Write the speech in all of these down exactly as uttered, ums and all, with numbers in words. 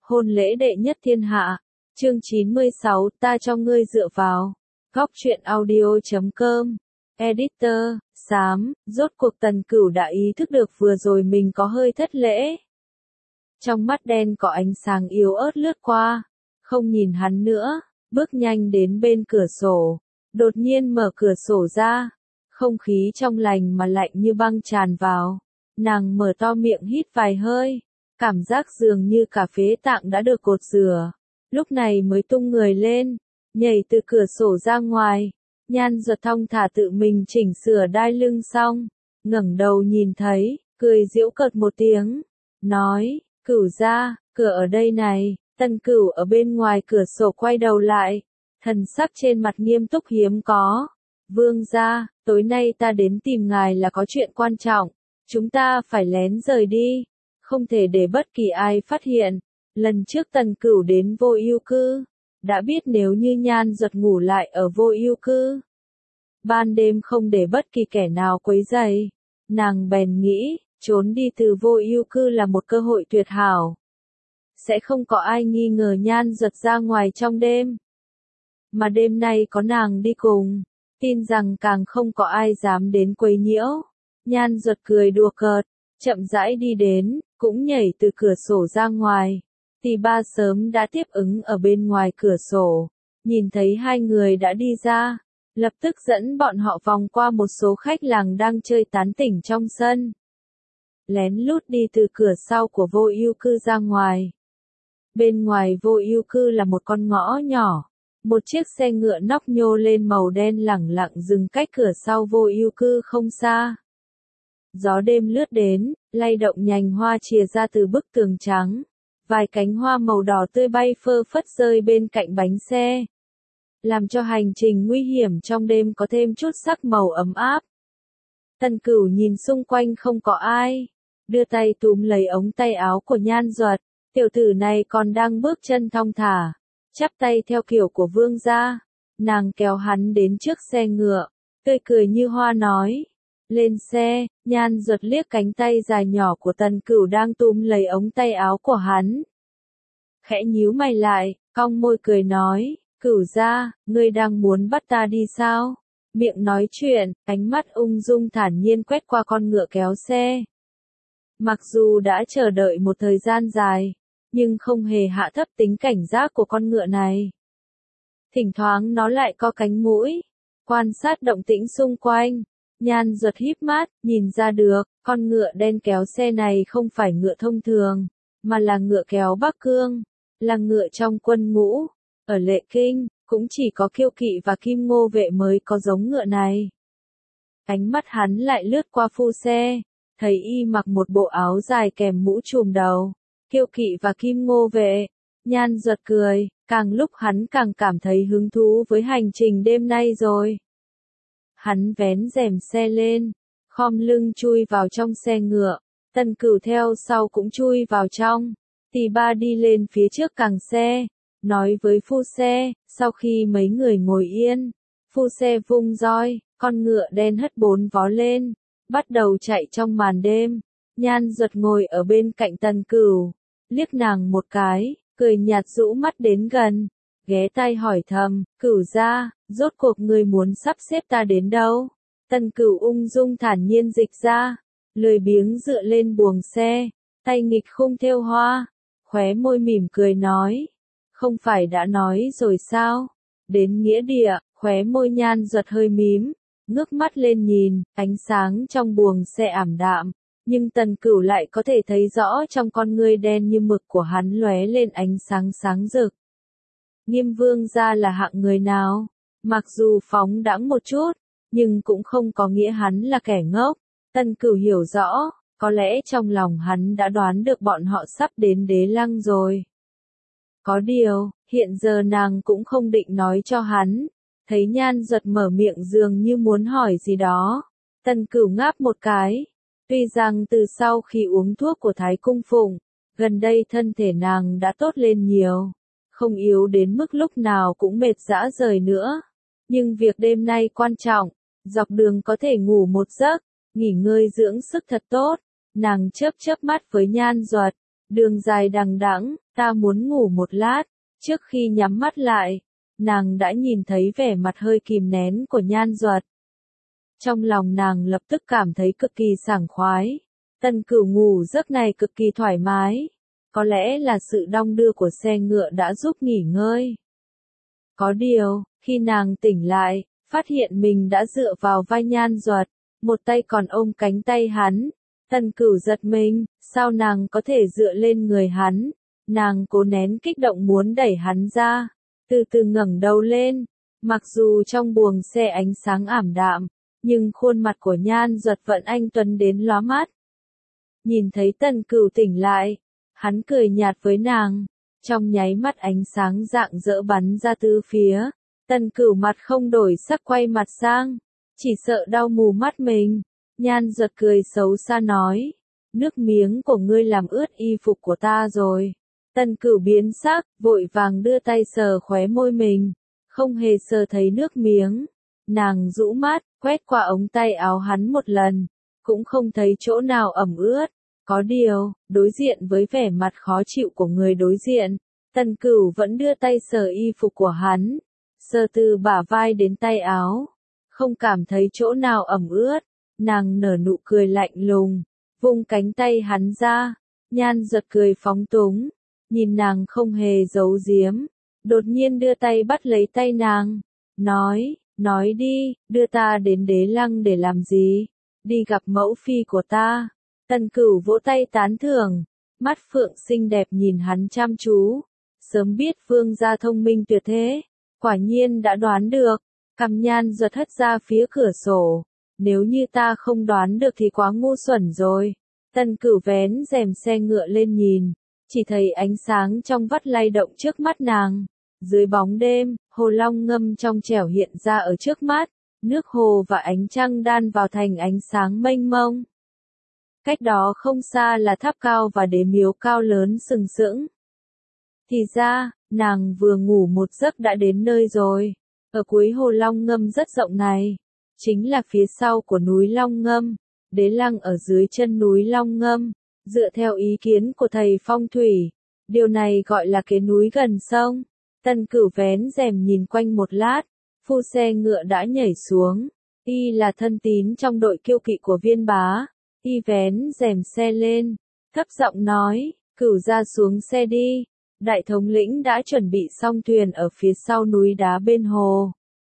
hôn lễ đệ nhất thiên hạ. Chương chín mươi sáu, ta cho ngươi dựa vào. Góc truyện audio chấm com. Editor, xám, rốt cuộc Tần Cửu đã ý thức được vừa rồi mình có hơi thất lễ. Trong mắt đen có ánh sáng yếu ớt lướt qua, không nhìn hắn nữa, bước nhanh đến bên cửa sổ, đột nhiên mở cửa sổ ra, không khí trong lành mà lạnh như băng tràn vào, nàng mở to miệng hít vài hơi, cảm giác dường như cả phế tạng đã được cột rửa, lúc này mới tung người lên, nhảy từ cửa sổ ra ngoài. Nhan Duật thong thả tự mình chỉnh sửa đai lưng xong, ngẩng đầu nhìn thấy, cười giễu cợt một tiếng, nói, Cửu gia, cửa ở đây này. Tần Cửu ở bên ngoài cửa sổ quay đầu lại, thần sắc trên mặt nghiêm túc hiếm có. Vương gia, tối nay ta đến tìm ngài là có chuyện quan trọng, chúng ta phải lén rời đi, không thể để bất kỳ ai phát hiện. Lần trước Tần Cửu đến Vô Ưu Cư, đã biết nếu như Nhan Duật ngủ lại ở Vô Ưu Cư, ban đêm không để bất kỳ kẻ nào quấy rầy, nàng bèn nghĩ, trốn đi từ Vô Ưu Cư là một cơ hội tuyệt hảo. Sẽ không có ai nghi ngờ Nhan Duật ra ngoài trong đêm. Mà đêm nay có nàng đi cùng, tin rằng càng không có ai dám đến quấy nhiễu. Nhan Duật cười đùa cợt, chậm rãi đi đến, cũng nhảy từ cửa sổ ra ngoài. Tỷ Ba sớm đã tiếp ứng ở bên ngoài cửa sổ, nhìn thấy hai người đã đi ra, lập tức dẫn bọn họ vòng qua một số khách làng đang chơi tán tỉnh trong sân. Lén lút đi từ cửa sau của Vô Ưu Cư ra ngoài. Bên ngoài Vô Ưu Cư là một con ngõ nhỏ, một chiếc xe ngựa nóc nhô lên màu đen lẳng lặng dừng cách cửa sau Vô Ưu Cư không xa. Gió đêm lướt đến, lay động nhành hoa chìa ra từ bức tường trắng, vài cánh hoa màu đỏ tươi bay phơ phất rơi bên cạnh bánh xe, làm cho hành trình nguy hiểm trong đêm có thêm chút sắc màu ấm áp. Tần Cửu nhìn xung quanh không có ai, đưa tay túm lấy ống tay áo của Nhan Duật. Tiểu tử này còn đang bước chân thong thả, chắp tay theo kiểu của vương gia, nàng kéo hắn đến trước xe ngựa, tươi cười như hoa nói, lên xe. Nhan Duật liếc cánh tay dài nhỏ của Tần Cửu đang túm lấy ống tay áo của hắn. Khẽ nhíu mày lại, cong môi cười nói, Cửu gia, ngươi đang muốn bắt ta đi sao? Miệng nói chuyện, ánh mắt ung dung thản nhiên quét qua con ngựa kéo xe. Mặc dù đã chờ đợi một thời gian dài, nhưng không hề hạ thấp tính cảnh giác của con ngựa này. Thỉnh thoảng nó lại co cánh mũi, quan sát động tĩnh xung quanh. Nhan Duật híp mắt, nhìn ra được, con ngựa đen kéo xe này không phải ngựa thông thường, mà là ngựa kéo Bắc Cương, là ngựa trong quân ngũ. Ở Lệ Kinh, cũng chỉ có Kiêu Kỵ và Kim Ngô Vệ mới có giống ngựa này. Ánh mắt hắn lại lướt qua phu xe, thấy y mặc một bộ áo dài kèm mũ trùm đầu. Kiêu Kỵ và Kim Ngô Vệ. Nhan Duật cười, càng lúc hắn càng cảm thấy hứng thú với hành trình đêm nay rồi. Hắn vén rèm xe lên, khom lưng chui vào trong xe ngựa, Tần Cửu theo sau cũng chui vào trong. Tỷ Ba đi lên phía trước càng xe, nói với phu xe. Sau khi mấy người ngồi yên, phu xe vung roi, con ngựa đen hất bốn vó lên, bắt đầu chạy trong màn đêm. Nhan Duật ngồi ở bên cạnh Tần Cửu, liếc nàng một cái, cười nhạt rũ mắt đến gần, ghé tai hỏi thầm, Cửu gia, rốt cuộc ngươi muốn sắp xếp ta đến đâu? Tần Cửu ung dung thản nhiên dịch ra, lười biếng dựa lên buồng xe, tay nghịch khung thêu hoa, khóe môi mỉm cười nói, không phải đã nói rồi sao? Đến nghĩa địa. Khóe môi Nhan Duật hơi mím, ngước mắt lên nhìn, ánh sáng trong buồng xe ảm đạm, nhưng Tần Cửu lại có thể thấy rõ trong con ngươi đen như mực của hắn lóe lên ánh sáng sáng rực. Nghiêm vương gia là hạng người nào? Mặc dù phóng đãng một chút, nhưng cũng không có nghĩa hắn là kẻ ngốc. Tần Cửu hiểu rõ, có lẽ trong lòng hắn đã đoán được bọn họ sắp đến Đế Lăng rồi. Có điều, hiện giờ nàng cũng không định nói cho hắn. Thấy Nhan Duật mở miệng dường như muốn hỏi gì đó, Tần Cửu ngáp một cái. Tuy rằng từ sau khi uống thuốc của Thái Cung Phụng, gần đây thân thể nàng đã tốt lên nhiều, không yếu đến mức lúc nào cũng mệt rã rời nữa. Nhưng việc đêm nay quan trọng, dọc đường có thể ngủ một giấc, nghỉ ngơi dưỡng sức thật tốt. Nàng chớp chớp mắt với Nhan Duật, Đường dài đằng đẵng, ta muốn ngủ một lát. Trước khi nhắm mắt lại, nàng đã nhìn thấy vẻ mặt hơi kìm nén của Nhan Duật. Trong lòng nàng lập tức cảm thấy cực kỳ sảng khoái. Tần Cửu ngủ giấc này cực kỳ thoải mái. Có lẽ là sự đong đưa của xe ngựa đã giúp nghỉ ngơi. Có điều, khi nàng tỉnh lại, phát hiện mình đã dựa vào vai Nhan Duật, một tay còn ôm cánh tay hắn. Tần Cửu giật mình, sao nàng có thể dựa lên người hắn? Nàng cố nén kích động muốn đẩy hắn ra, từ từ ngẩng đầu lên. Mặc dù trong buồng xe ánh sáng ảm đạm, nhưng khuôn mặt của Nhan Duật vẫn anh tuấn đến lóa mắt. Nhìn thấy Tần Cửu tỉnh lại, hắn cười nhạt với nàng, trong nháy mắt ánh sáng rạng rỡ bắn ra tứ phía. Tần Cửu mặt không đổi sắc quay mặt sang, chỉ sợ đau mù mắt mình. Nhan Duật cười xấu xa nói, nước miếng của ngươi làm ướt y phục của ta rồi. Tần Cửu biến sắc, vội vàng đưa tay sờ khóe môi mình, không hề sờ thấy nước miếng. Nàng rũ mắt, quét qua ống tay áo hắn một lần, cũng không thấy chỗ nào ẩm ướt. Có điều, đối diện với vẻ mặt khó chịu của người đối diện, Tần Cửu vẫn đưa tay sờ y phục của hắn, sờ từ bả vai đến tay áo, không cảm thấy chỗ nào ẩm ướt. Nàng nở nụ cười lạnh lùng, vung cánh tay hắn ra. Nhan Duật cười phóng túng, nhìn nàng không hề giấu giếm, đột nhiên đưa tay bắt lấy tay nàng, nói, nói đi, đưa ta đến Đế Lăng để làm gì? Đi gặp mẫu phi của ta. Tần Cửu vỗ tay tán thưởng, mắt phượng xinh đẹp nhìn hắn chăm chú, sớm biết vương gia thông minh tuyệt thế, quả nhiên đã đoán được. Cằm Nhan Duật hất ra phía cửa sổ, nếu như ta không đoán được thì quá ngu xuẩn rồi. Tần Cửu vén rèm xe ngựa lên nhìn, chỉ thấy ánh sáng trong vắt lay động trước mắt nàng. Dưới bóng đêm, hồ long ngâm trong trẻo hiện ra ở trước mắt, nước hồ và ánh trăng đan vào thành ánh sáng mênh mông. Cách đó không xa là tháp cao và đế miếu cao lớn sừng sững. Thì ra, nàng vừa ngủ một giấc đã đến nơi rồi. Ở cuối hồ long ngâm rất rộng này, chính là phía sau của núi Long Ngâm. Đế Lăng ở dưới chân núi Long Ngâm, dựa theo ý kiến của thầy phong thủy, điều này gọi là cái núi gần sông. Tần Cửu vén rèm nhìn quanh một lát, phu xe ngựa đã nhảy xuống, y là thân tín trong đội kiêu kỵ của Viên Bá, y vén rèm xe lên, thấp giọng nói, Cửu ra xuống xe đi, đại thống lĩnh đã chuẩn bị xong thuyền ở phía sau núi đá bên hồ.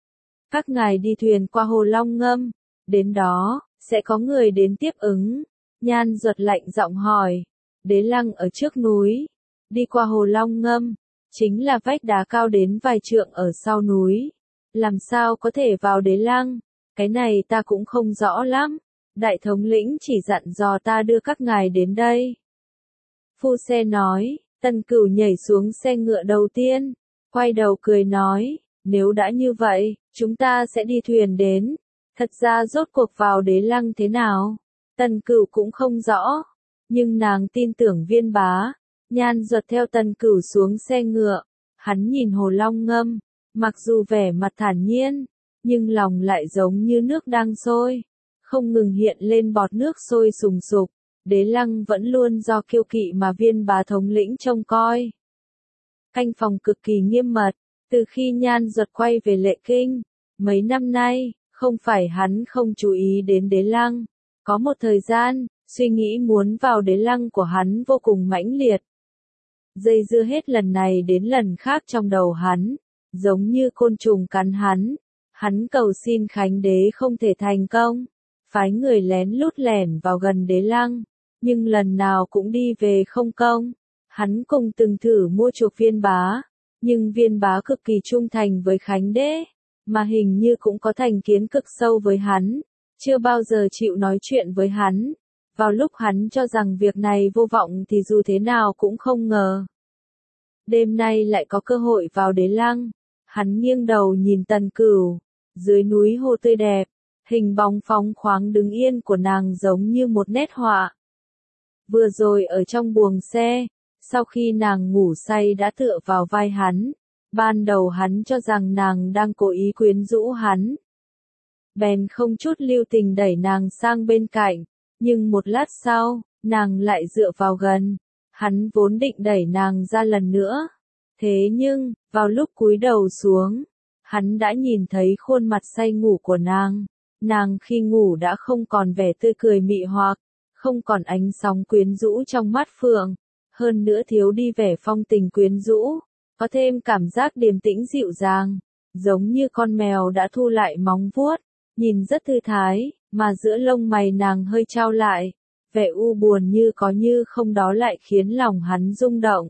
Các ngài đi thuyền qua hồ Long Ngâm, đến đó, sẽ có người đến tiếp ứng. Nhan Duật lạnh giọng hỏi, Đế Lăng ở trước núi, đi qua hồ Long Ngâm, chính là vách đá cao đến vài trượng ở sau núi. Làm sao có thể vào Đế Lăng, cái này ta cũng không rõ lắm. Đại thống lĩnh chỉ dặn dò ta đưa các ngài đến đây. Phu xe nói, Tần Cửu nhảy xuống xe ngựa đầu tiên, quay đầu cười nói, nếu đã như vậy, chúng ta sẽ đi thuyền đến. Thật ra rốt cuộc vào Đế Lăng thế nào, Tần Cửu cũng không rõ, nhưng nàng tin tưởng Viên Bá. Nhan Duật theo Tần Cửu xuống xe ngựa, hắn nhìn hồ Long Ngâm, mặc dù vẻ mặt thản nhiên, nhưng lòng lại giống như nước đang sôi, không ngừng hiện lên bọt nước sôi sùng sục. Đế Lăng vẫn luôn do kiêu kỵ mà Viên Bá thống lĩnh trông coi. Canh phòng cực kỳ nghiêm mật, từ khi Nhan Duật quay về Lệ Kinh, mấy năm nay, không phải hắn không chú ý đến Đế Lăng. Có một thời gian, suy nghĩ muốn vào Đế Lăng của hắn vô cùng mãnh liệt. Dây dưa hết lần này đến lần khác trong đầu hắn, giống như côn trùng cắn hắn. Hắn cầu xin Khánh Đế không thể thành công, phái người lén lút lẻn vào gần Đế Lăng, nhưng lần nào cũng đi về không công. Hắn cùng từng thử mua chuộc Viên Bá, nhưng Viên Bá cực kỳ trung thành với Khánh Đế, mà hình như cũng có thành kiến cực sâu với hắn, chưa bao giờ chịu nói chuyện với hắn. Vào lúc hắn cho rằng việc này vô vọng thì dù thế nào cũng không ngờ. Đêm nay lại có cơ hội vào Đế Lăng, hắn nghiêng đầu nhìn Tần Cửu, dưới núi hồ tươi đẹp, hình bóng phóng khoáng đứng yên của nàng giống như một nét họa. Vừa rồi ở trong buồng xe, sau khi nàng ngủ say đã tựa vào vai hắn, ban đầu hắn cho rằng nàng đang cố ý quyến rũ hắn. Bèn không chút lưu tình đẩy nàng sang bên cạnh, nhưng một lát sau, nàng lại dựa vào gần. Hắn vốn định đẩy nàng ra lần nữa. Thế nhưng, vào lúc cúi đầu xuống, hắn đã nhìn thấy khuôn mặt say ngủ của nàng. Nàng khi ngủ đã không còn vẻ tươi cười mị hoặc, không còn ánh sóng quyến rũ trong mắt phượng, hơn nữa thiếu đi vẻ phong tình quyến rũ, có thêm cảm giác điềm tĩnh dịu dàng, giống như con mèo đã thu lại móng vuốt, nhìn rất thư thái, mà giữa lông mày nàng hơi trao lại, vẻ u buồn như có như không đó lại khiến lòng hắn rung động.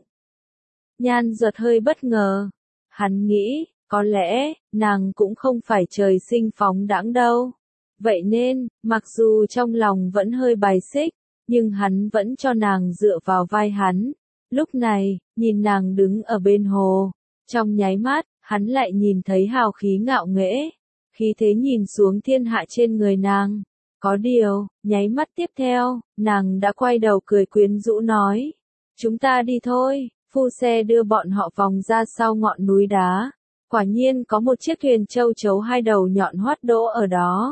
Nhan Duật hơi bất ngờ, hắn nghĩ, có lẽ, nàng cũng không phải trời sinh phóng đãng đâu. Vậy nên, mặc dù trong lòng vẫn hơi bài xích, nhưng hắn vẫn cho nàng dựa vào vai hắn. Lúc này, nhìn nàng đứng ở bên hồ, trong nháy mắt, hắn lại nhìn thấy hào khí ngạo nghễ, khí thế nhìn xuống thiên hạ trên người nàng. Có điều, nháy mắt tiếp theo, nàng đã quay đầu cười quyến rũ nói, chúng ta đi thôi, phu xe đưa bọn họ vòng ra sau ngọn núi đá. Quả nhiên có một chiếc thuyền châu chấu hai đầu nhọn hoắt đỗ ở đó.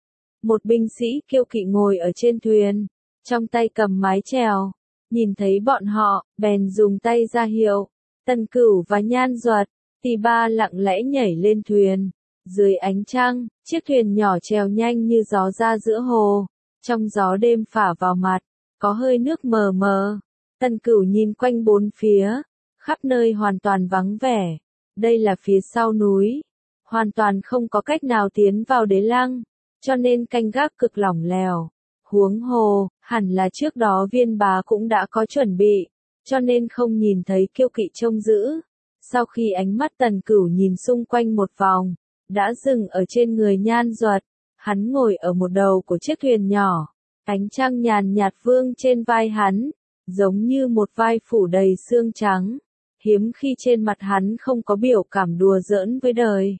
Một binh sĩ kiêu kỵ ngồi ở trên thuyền, trong tay cầm mái chèo, nhìn thấy bọn họ, bèn dùng tay ra hiệu. Tần Cửu và Nhan Duật, Tỳ Ba lặng lẽ nhảy lên thuyền. Dưới ánh trăng, chiếc thuyền nhỏ trèo nhanh như gió ra giữa hồ, trong gió đêm phả vào mặt, có hơi nước mờ mờ. Tần Cửu nhìn quanh bốn phía, khắp nơi hoàn toàn vắng vẻ. Đây là phía sau núi, hoàn toàn không có cách nào tiến vào đế lăng, cho nên canh gác cực lỏng lẻo. Huống hồ, hẳn là trước đó Viên Bá cũng đã có chuẩn bị, cho nên không nhìn thấy kiêu kỵ trông giữ. Sau khi ánh mắt Tần Cửu nhìn xung quanh một vòng, đã dừng ở trên người Nhan Duật, hắn ngồi ở một đầu của chiếc thuyền nhỏ, ánh trăng nhàn nhạt vương trên vai hắn, giống như một vai phủ đầy xương trắng. Hiếm khi trên mặt hắn không có biểu cảm đùa giỡn với đời.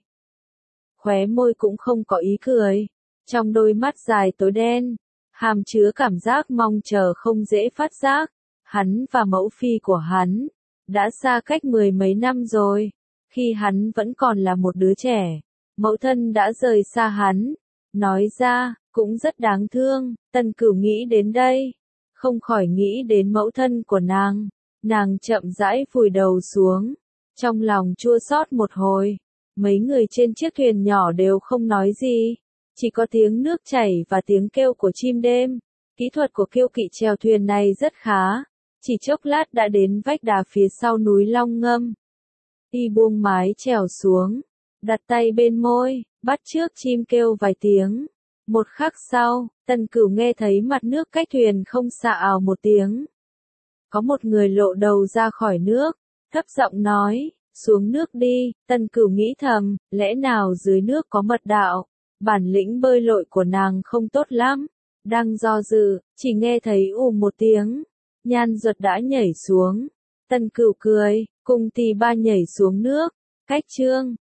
Khóe môi cũng không có ý cười. Trong đôi mắt dài tối đen, hàm chứa cảm giác mong chờ không dễ phát giác. Hắn và mẫu phi của hắn, đã xa cách mười mấy năm rồi. Khi hắn vẫn còn là một đứa trẻ, mẫu thân đã rời xa hắn. Nói ra, cũng rất đáng thương. Tần Cửu nghĩ đến đây, không khỏi nghĩ đến mẫu thân của nàng. Nàng chậm rãi vùi đầu xuống, trong lòng chua xót một hồi. Mấy người trên chiếc thuyền nhỏ đều không nói gì, chỉ có tiếng nước chảy và tiếng kêu của chim đêm. Kỹ thuật của kiêu kỵ chèo thuyền này rất khá, chỉ chốc lát đã đến vách đá phía sau núi Long Ngâm. Y buông mái chèo xuống, đặt tay bên môi, bắt chước chim kêu vài tiếng. Một khắc sau, Tần Cửu nghe thấy mặt nước cách thuyền không xa ào một tiếng. Có một người lộ đầu ra khỏi nước, thấp giọng nói, xuống nước đi. Tần Cửu nghĩ thầm, lẽ nào dưới nước có mật đạo, bản lĩnh bơi lội của nàng không tốt lắm. Đang do dự, chỉ nghe thấy ù một tiếng, Nhan Duật đã nhảy xuống. Tần Cửu cười, cùng Tỳ Ba nhảy xuống nước, cách chương